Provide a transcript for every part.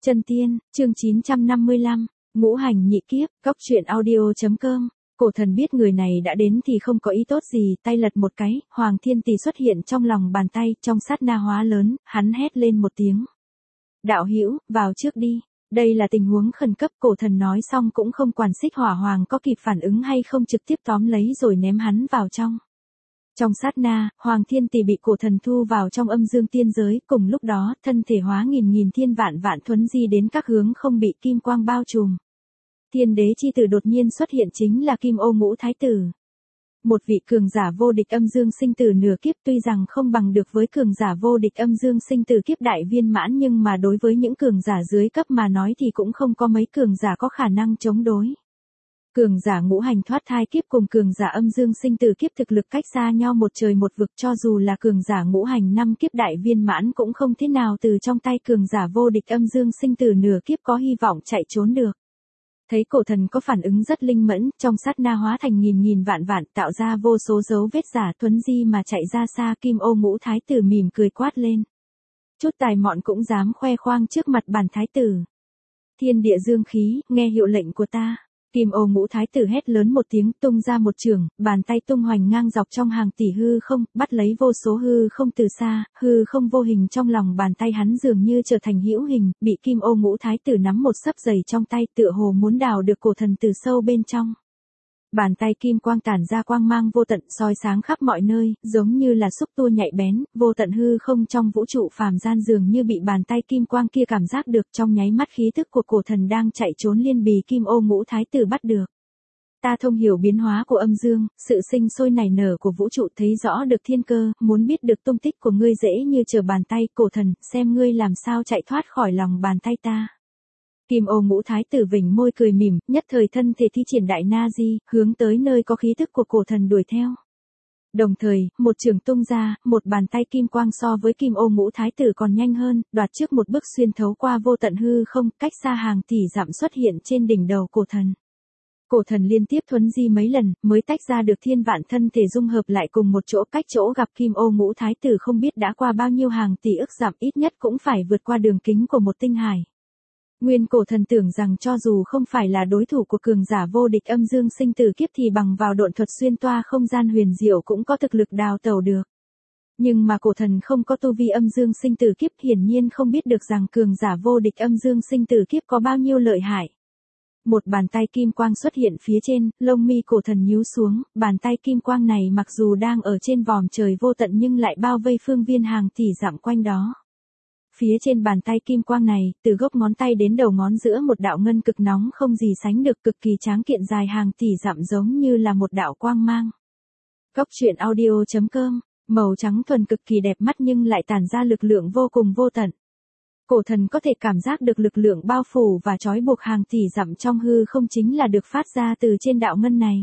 Chân tiên, chương 955, ngũ hành nhị kiếp, góc truyện audio.com. Cổ thần biết người này đã đến thì không có ý tốt gì, tay lật một cái, Hoàng Thiên Tỷ xuất hiện trong lòng bàn tay, trong sát na hóa lớn, hắn hét lên một tiếng. Đạo hữu, vào trước đi. Đây là tình huống khẩn cấp, cổ thần nói xong cũng không quản Xích Hỏa Hoàng có kịp phản ứng hay không, trực tiếp tóm lấy rồi ném hắn vào trong. Trong sát na, Hoàng Thiên Tỷ bị cổ thần thu vào trong âm dương tiên giới, cùng lúc đó, thân thể hóa nghìn thiên vạn thuấn di đến các hướng không bị kim quang bao trùm. Thiên đế chi tử đột nhiên xuất hiện chính là Kim Ô Ngũ Thái Tử. Một vị cường giả vô địch âm dương sinh tử nửa kiếp, tuy rằng không bằng được với cường giả vô địch âm dương sinh tử kiếp đại viên mãn, nhưng mà đối với những cường giả dưới cấp mà nói thì cũng không có mấy cường giả có khả năng chống đối. Cường giả ngũ hành thoát thai kiếp cùng cường giả âm dương sinh tử kiếp thực lực cách xa nhau một trời một vực, cho dù là cường giả ngũ hành năm kiếp đại viên mãn cũng không thế nào từ trong tay cường giả vô địch âm dương sinh tử nửa kiếp có hy vọng chạy trốn được. Thấy cổ thần có phản ứng rất linh mẫn, trong sát na hóa thành nghìn vạn tạo ra vô số dấu vết giả, thuấn di mà chạy ra xa. Kim Ô Ngũ Thái Tử mỉm cười quát lên. Chút tài mọn cũng dám khoe khoang trước mặt bản thái tử. Thiên địa dương khí, nghe hiệu lệnh của ta. Kim Ô Ngũ Thái Tử hét lớn một tiếng, tung ra một chưởng, bàn tay tung hoành ngang dọc trong hàng tỷ hư không, bắt lấy vô số hư không từ xa, hư không vô hình trong lòng bàn tay hắn dường như trở thành hữu hình, bị Kim Ô Ngũ Thái Tử nắm một sấp giày trong tay, tựa hồ muốn đào được cổ thần từ sâu bên trong. Bàn tay kim quang tản ra quang mang vô tận, soi sáng khắp mọi nơi, giống như là xúc tua nhạy bén, vô tận hư không trong vũ trụ phàm gian dường như bị bàn tay kim quang kia cảm giác được. Trong nháy mắt khí thức của cổ thần đang chạy trốn liên bì Kim Ô Ngũ Thái Tử bắt được. Ta thông hiểu biến hóa của âm dương, sự sinh sôi nảy nở của vũ trụ, thấy rõ được thiên cơ, muốn biết được tung tích của ngươi dễ như trở bàn tay. Cổ thần, xem ngươi làm sao chạy thoát khỏi lòng bàn tay ta. Kim Ô Ngũ Thái Tử vểnh môi cười mỉm, nhất thời thân thể thi triển đại na di, hướng tới nơi có khí tức của cổ thần đuổi theo. Đồng thời, một chưởng tung ra, một bàn tay kim quang so với Kim Ô Ngũ Thái Tử còn nhanh hơn, đoạt trước một bước xuyên thấu qua vô tận hư không, cách xa hàng tỷ dặm xuất hiện trên đỉnh đầu cổ thần. Cổ thần liên tiếp thuấn di mấy lần, mới tách ra được thiên vạn thân thể dung hợp lại cùng một chỗ, cách chỗ gặp Kim Ô Ngũ Thái Tử không biết đã qua bao nhiêu hàng tỷ ức dặm, ít nhất cũng phải vượt qua đường kính của một tinh hải. Nguyên cổ thần tưởng rằng cho dù không phải là đối thủ của cường giả vô địch âm dương sinh tử kiếp thì bằng vào độn thuật xuyên toa không gian huyền diệu cũng có thực lực đào tẩu được. Nhưng mà cổ thần không có tu vi âm dương sinh tử kiếp, hiển nhiên không biết được rằng cường giả vô địch âm dương sinh tử kiếp có bao nhiêu lợi hại. Một bàn tay kim quang xuất hiện phía trên, lông mi cổ thần nhíu xuống, bàn tay kim quang này mặc dù đang ở trên vòm trời vô tận nhưng lại bao vây phương viên hàng tỷ dặm quanh đó. Phía trên bàn tay kim quang này, từ gốc ngón tay đến đầu ngón giữa một đạo ngân cực nóng không gì sánh được, cực kỳ tráng kiện dài hàng tỷ dặm, giống như là một đạo quang mang. Góc truyện audio.com, màu trắng thuần cực kỳ đẹp mắt nhưng lại tản ra lực lượng vô cùng vô tận. Cổ thần có thể cảm giác được lực lượng bao phủ và trói buộc hàng tỷ dặm trong hư không chính là được phát ra từ trên đạo ngân này.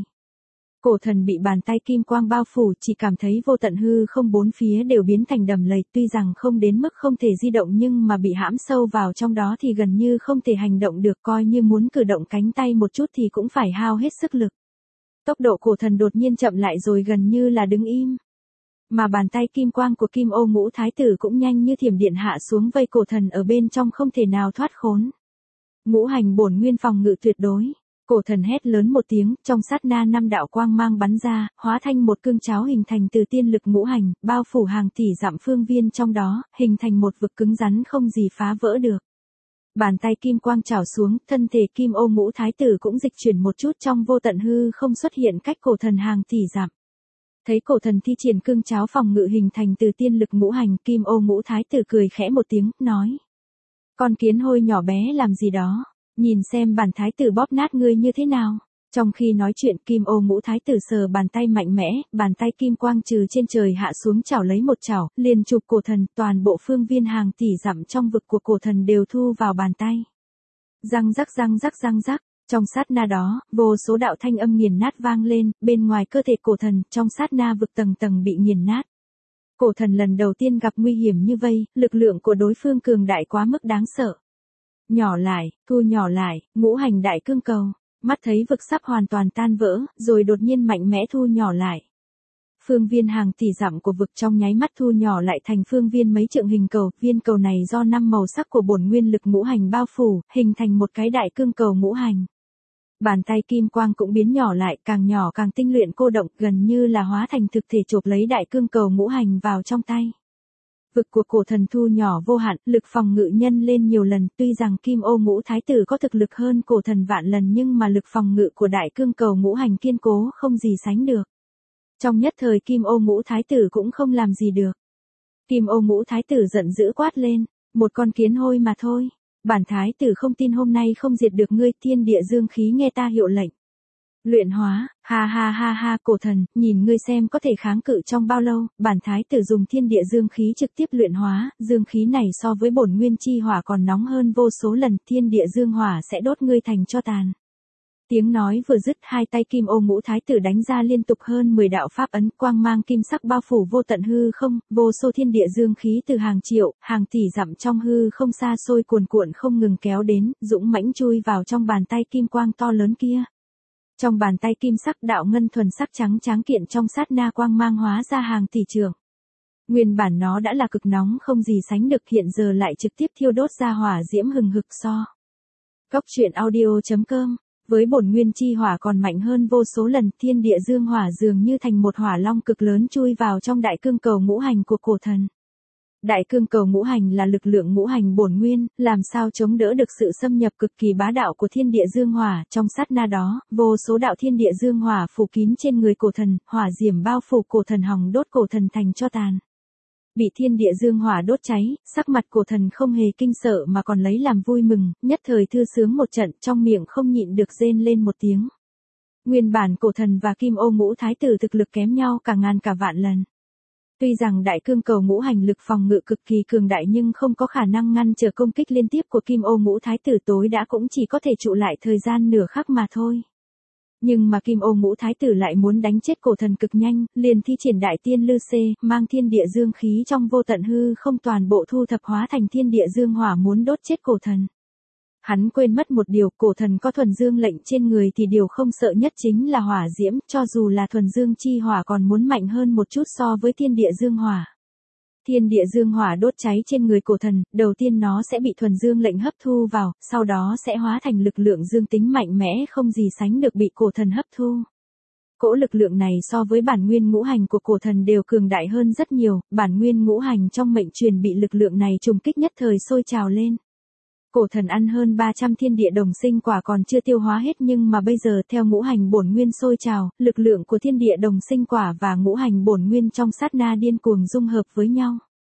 Cổ thần bị bàn tay kim quang bao phủ, chỉ cảm thấy vô tận hư không bốn phía đều biến thành đầm lầy, tuy rằng không đến mức không thể di động nhưng mà bị hãm sâu vào trong đó thì gần như không thể hành động được, coi như muốn cử động cánh tay một chút thì cũng phải hao hết sức lực. Tốc độ cổ thần đột nhiên chậm lại rồi gần như là đứng im. Mà bàn tay kim quang của Kim Ô Ngũ Thái Tử cũng nhanh như thiểm điện hạ xuống vây cổ thần ở bên trong, không thể nào thoát khốn. Ngũ hành bổn nguyên phòng ngự tuyệt đối. Cổ thần hét lớn một tiếng, trong sát na năm đạo quang mang bắn ra, hóa thành một cương cháo hình thành từ tiên lực ngũ hành, bao phủ hàng tỷ dặm phương viên trong đó, hình thành một vực cứng rắn không gì phá vỡ được. Bàn tay kim quang trảo xuống, thân thể Kim Ô Ngũ Thái Tử cũng dịch chuyển một chút trong vô tận hư không, xuất hiện cách cổ thần hàng tỷ dặm. Thấy cổ thần thi triển cương cháo phòng ngự hình thành từ tiên lực ngũ hành, Kim Ô Ngũ Thái Tử cười khẽ một tiếng, nói. Con kiến hôi nhỏ bé làm gì đó, nhìn xem bản thái tử bóp nát ngươi như thế nào. Trong khi nói chuyện, Kim Ô Ngũ Thái Tử sờ bàn tay mạnh mẽ, bàn tay kim quang trừ trên trời hạ xuống chảo lấy một chảo, liền chụp cổ thần, toàn bộ phương viên hàng tỷ dặm trong vực của cổ thần đều thu vào bàn tay. Răng rắc. Trong sát na đó, vô số đạo thanh âm nghiền nát vang lên, bên ngoài cơ thể cổ thần, trong sát na vực tầng tầng bị nghiền nát. Cổ thần lần đầu tiên gặp nguy hiểm như vây, lực lượng của đối phương cường đại quá mức đáng sợ. Nhỏ lại, thu nhỏ lại, ngũ hành đại cương cầu, mắt thấy vực sắp hoàn toàn tan vỡ, rồi đột nhiên mạnh mẽ thu nhỏ lại. Phương viên hàng tỷ dặm của vực trong nháy mắt thu nhỏ lại thành phương viên mấy trượng hình cầu, viên cầu này do 5 màu sắc của bổn nguyên lực ngũ hành bao phủ, hình thành một cái đại cương cầu ngũ hành. Bàn tay kim quang cũng biến nhỏ lại, càng nhỏ càng tinh luyện cô động, gần như là hóa thành thực thể chộp lấy đại cương cầu ngũ hành vào trong tay. Vực của cổ thần thu nhỏ vô hạn, lực phòng ngự nhân lên nhiều lần, tuy rằng Kim Ô Ngũ Thái Tử có thực lực hơn cổ thần vạn lần nhưng mà lực phòng ngự của đại cương cầu ngũ hành kiên cố không gì sánh được. Trong nhất thời Kim Ô Ngũ Thái Tử cũng không làm gì được. Kim Ô Ngũ Thái Tử giận dữ quát lên, một con kiến hôi mà thôi. Bản Thái Tử không tin hôm nay không diệt được ngươi, thiên địa dương khí nghe ta hiệu lệnh. Luyện hóa, ha ha ha ha, cổ thần, nhìn ngươi xem có thể kháng cự trong bao lâu. Bản Thái Tử dùng thiên địa dương khí trực tiếp luyện hóa, dương khí này so với bổn nguyên chi hỏa còn nóng hơn vô số lần, thiên địa dương hỏa sẽ đốt ngươi thành tro tàn. Tiếng nói vừa dứt, hai tay Kim Ô Ngũ Thái Tử đánh ra liên tục hơn 10 đạo pháp ấn, quang mang kim sắc bao phủ vô tận hư không, vô số thiên địa dương khí từ hàng triệu, hàng tỷ dặm trong hư không xa xôi cuồn cuộn không ngừng kéo đến, dũng mãnh chui vào trong bàn tay kim quang to lớn kia. Trong bàn tay kim sắc đạo ngân thuần sắc trắng tráng kiện trong sát na quang mang hóa ra hàng tỷ trượng. Nguyên bản nó đã là cực nóng không gì sánh được, hiện giờ lại trực tiếp thiêu đốt ra hỏa diễm hừng hực so. Cốc truyện audio.com. Với bổn nguyên chi hỏa còn mạnh hơn vô số lần, thiên địa dương hỏa dường như thành một hỏa long cực lớn chui vào trong đại cương cầu ngũ hành của cổ thần. Đại cương cầu ngũ hành là lực lượng ngũ hành bổn nguyên, làm sao chống đỡ được sự xâm nhập cực kỳ bá đạo của thiên địa dương hỏa, trong sát na đó, vô số đạo thiên địa dương hỏa phủ kín trên người cổ thần, hỏa diễm bao phủ cổ thần hòng đốt cổ thần thành tro tàn. Bị thiên địa dương hỏa đốt cháy, sắc mặt cổ thần không hề kinh sợ mà còn lấy làm vui mừng, nhất thời thư sướng một trận, trong miệng không nhịn được rên lên một tiếng. Nguyên bản cổ thần và Kim Ô Ngũ Thái Tử thực lực kém nhau cả ngàn cả vạn lần. Tuy rằng đại cương cầu ngũ hành lực phòng ngự cực kỳ cường đại nhưng không có khả năng ngăn trở công kích liên tiếp của Kim Ô Ngũ Thái Tử, tối đã cũng chỉ có thể trụ lại thời gian nửa khắc mà thôi. Nhưng mà Kim Ô Ngũ Thái Tử lại muốn đánh chết cổ thần cực nhanh, liền thi triển đại tiên lư xê, mang thiên địa dương khí trong vô tận hư không toàn bộ thu thập hóa thành thiên địa dương hỏa muốn đốt chết cổ thần. Hắn quên mất một điều, cổ thần có thuần dương lệnh trên người thì điều không sợ nhất chính là hỏa diễm, cho dù là thuần dương chi hỏa còn muốn mạnh hơn một chút so với thiên địa dương hỏa. Thiên địa dương hỏa đốt cháy trên người cổ thần, đầu tiên nó sẽ bị thuần dương lệnh hấp thu vào, sau đó sẽ hóa thành lực lượng dương tính mạnh mẽ không gì sánh được bị cổ thần hấp thu. Cỗ lực lượng này so với bản nguyên ngũ hành của cổ thần đều cường đại hơn rất nhiều, bản nguyên ngũ hành trong mệnh truyền bị lực lượng này trùng kích nhất thời sôi trào lên. Cổ thần ăn hơn 300 thiên địa đồng sinh quả còn chưa tiêu hóa hết nhưng mà bây giờ theo ngũ hành bổn nguyên sôi trào, lực lượng của thiên địa đồng sinh quả và ngũ hành bổn nguyên trong sát na điên cuồng dung hợp với nhau.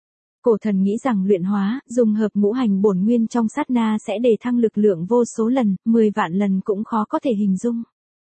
Cổ thần nghĩ rằng luyện hóa, dung hợp ngũ hành bổn nguyên trong sát na sẽ đề thăng lực lượng vô số lần, 10 vạn lần cũng khó có thể hình dung.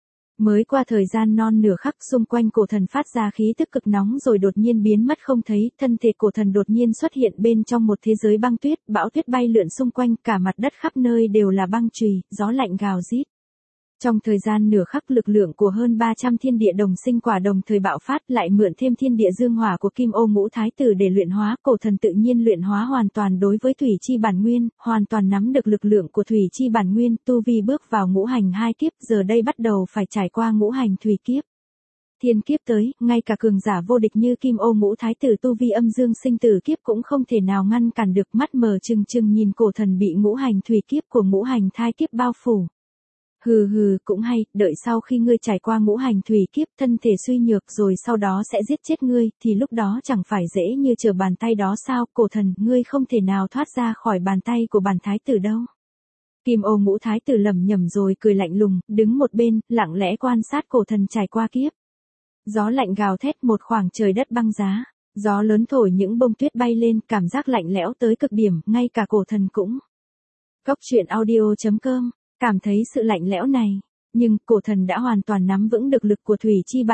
Mới qua thời gian non nửa khắc, xung quanh cổ thần phát ra khí tức cực nóng rồi đột nhiên biến mất không thấy, thân thể cổ thần đột nhiên xuất hiện bên trong một thế giới băng tuyết, bão tuyết bay lượn xung quanh, cả mặt đất khắp nơi đều là băng chùy, gió lạnh gào rít. Trong thời gian nửa khắc, lực lượng của hơn 300 thiên địa đồng sinh quả đồng thời bạo phát, lại mượn thêm thiên địa dương hỏa của Kim Ô Ngũ Thái Tử để luyện hóa, cổ thần tự nhiên luyện hóa hoàn toàn đối với thủy chi bản nguyên, hoàn toàn nắm được lực lượng của thủy chi bản nguyên, tu vi bước vào ngũ hành 2 kiếp, giờ đây bắt đầu phải trải qua ngũ hành thủy kiếp. Thiên kiếp tới, ngay cả cường giả vô địch như Kim Ô Ngũ Thái Tử tu vi âm dương sinh tử kiếp cũng không thể nào ngăn cản được, mắt mờ trừng trừng nhìn cổ thần bị ngũ hành thủy kiếp của ngũ hành thai kiếp bao phủ. Hừ hừ, cũng hay, đợi sau khi ngươi trải qua ngũ hành thủy kiếp, thân thể suy nhược rồi sau đó sẽ giết chết ngươi, thì lúc đó chẳng phải dễ như trở bàn tay đó sao, cổ thần, ngươi không thể nào thoát ra khỏi bàn tay của bản thái tử đâu. Kim Ô Ngũ Thái Tử lẩm nhẩm rồi cười lạnh lùng, đứng một bên, lặng lẽ quan sát cổ thần trải qua kiếp. Gió lạnh gào thét, một khoảng trời đất băng giá, gió lớn thổi những bông tuyết bay lên, cảm giác lạnh lẽo tới cực điểm, ngay cả cổ thần cũng. Cốc truyện audio.com cảm thấy sự lạnh lẽo này, nhưng cổ thần đã hoàn toàn nắm vững được lực của thủy chi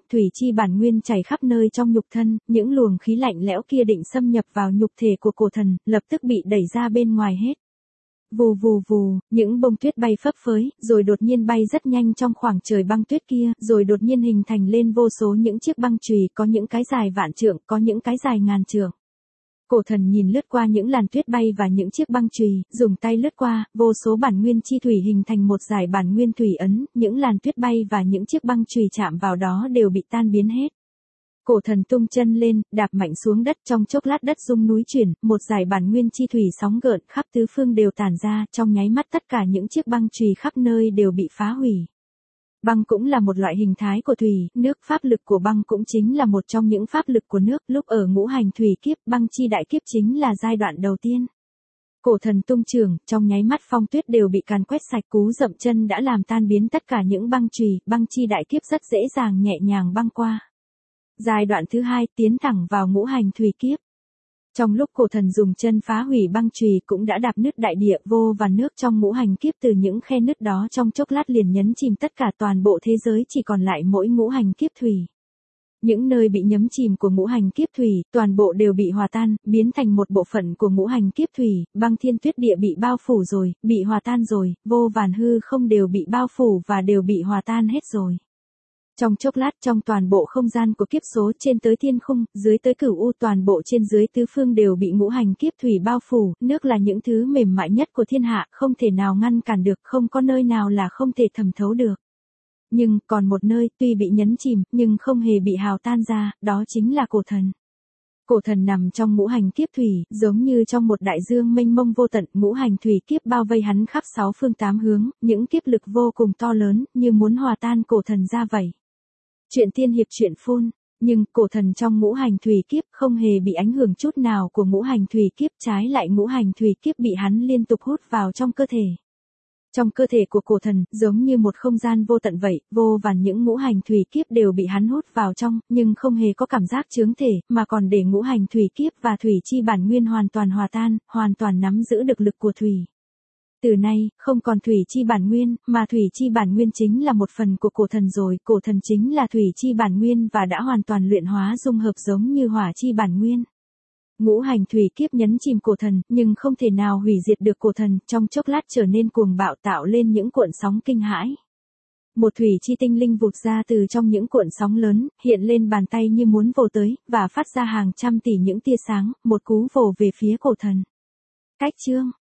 bản nguyên chảy khắp nơi trong nhục thân, những luồng khí lạnh lẽo kia định xâm nhập vào nhục thể của cổ thần, lập tức bị đẩy ra bên ngoài hết. Vù vù vù, những bông tuyết bay phấp phới, rồi đột nhiên bay rất nhanh trong khoảng trời băng tuyết kia, rồi đột nhiên hình thành lên vô số những chiếc băng chùy, có những cái dài vạn trượng, có những cái dài ngàn trượng. Cổ thần nhìn lướt qua những làn tuyết bay và những chiếc băng chùy, dùng tay lướt qua, vô số bản nguyên chi thủy hình thành một dải bản nguyên thủy ấn, những làn tuyết bay và những chiếc băng chùy chạm vào đó đều bị tan biến hết. Cổ thần tung chân lên, đạp mạnh xuống đất, trong chốc lát đất rung núi chuyển, một dải bản nguyên chi thủy sóng gợn khắp tứ phương đều tản ra, trong nháy mắt tất cả những chiếc băng chùy khắp nơi đều bị phá hủy. Băng cũng là một loại hình thái của thủy, nước, pháp lực của băng cũng chính là một trong những pháp lực của nước, lúc ở ngũ hành thủy kiếp, băng chi đại kiếp chính là giai đoạn đầu tiên. Cổ thần tung trường, trong nháy mắt phong tuyết đều bị càn quét sạch, cú dậm chân đã làm tan biến tất cả những băng chùy, băng chi đại kiếp rất dễ dàng nhẹ nhàng băng qua. Giai đoạn thứ hai, tiến thẳng vào ngũ hành thủy kiếp. Trong lúc cổ thần dùng chân phá hủy băng chùy cũng đã đạp nứt đại địa, vô và nước trong ngũ hành kiếp từ những khe nứt đó trong chốc lát liền nhấn chìm tất cả, toàn bộ thế giới chỉ còn lại mỗi ngũ hành kiếp thủy. Những nơi bị nhấn chìm của ngũ hành kiếp thủy, toàn bộ đều bị hòa tan, biến thành một bộ phận của ngũ hành kiếp thủy, băng thiên tuyết địa bị bao phủ rồi, bị hòa tan rồi, vô vàn hư không đều bị bao phủ và đều bị hòa tan hết rồi. Trong chốc lát, trong toàn bộ không gian của kiếp số, trên tới thiên khung, dưới tới cửu u, toàn bộ trên dưới tứ phương đều bị ngũ hành kiếp thủy bao phủ, nước là những thứ mềm mại nhất của thiên hạ, không thể nào ngăn cản được, không có nơi nào là không thể thẩm thấu được. Nhưng, còn một nơi, tuy bị nhấn chìm, nhưng không hề bị hào tan ra, đó chính là cổ thần. Cổ thần nằm trong ngũ hành kiếp thủy, giống như trong một đại dương mênh mông vô tận, ngũ hành thủy kiếp bao vây hắn khắp sáu phương tám hướng, những kiếp lực vô cùng to lớn, như muốn hòa tan cổ thần ra vậy. Chuyện tiên hiệp truyện phun, nhưng cổ thần trong ngũ hành thủy kiếp không hề bị ảnh hưởng chút nào của ngũ hành thủy kiếp, trái lại ngũ hành thủy kiếp bị hắn liên tục hút vào trong cơ thể. Trong cơ thể của cổ thần, giống như một không gian vô tận vậy, vô vàn những ngũ hành thủy kiếp đều bị hắn hút vào trong, nhưng không hề có cảm giác chướng thể, mà còn để ngũ hành thủy kiếp và thủy chi bản nguyên hoàn toàn hòa tan, hoàn toàn nắm giữ được lực của thủy. Từ nay, không còn thủy chi bản nguyên, mà thủy chi bản nguyên chính là một phần của cổ thần rồi, cổ thần chính là thủy chi bản nguyên và đã hoàn toàn luyện hóa dung hợp giống như hỏa chi bản nguyên. Ngũ hành thủy kiếp nhấn chìm cổ thần, nhưng không thể nào hủy diệt được cổ thần, trong chốc lát trở nên cuồng bạo, tạo lên những cuộn sóng kinh hãi. Một thủy chi tinh linh vụt ra từ trong những cuộn sóng lớn, hiện lên bàn tay như muốn vồ tới, và phát ra hàng trăm tỷ những tia sáng, một cú vồ về phía cổ thần. Cách chương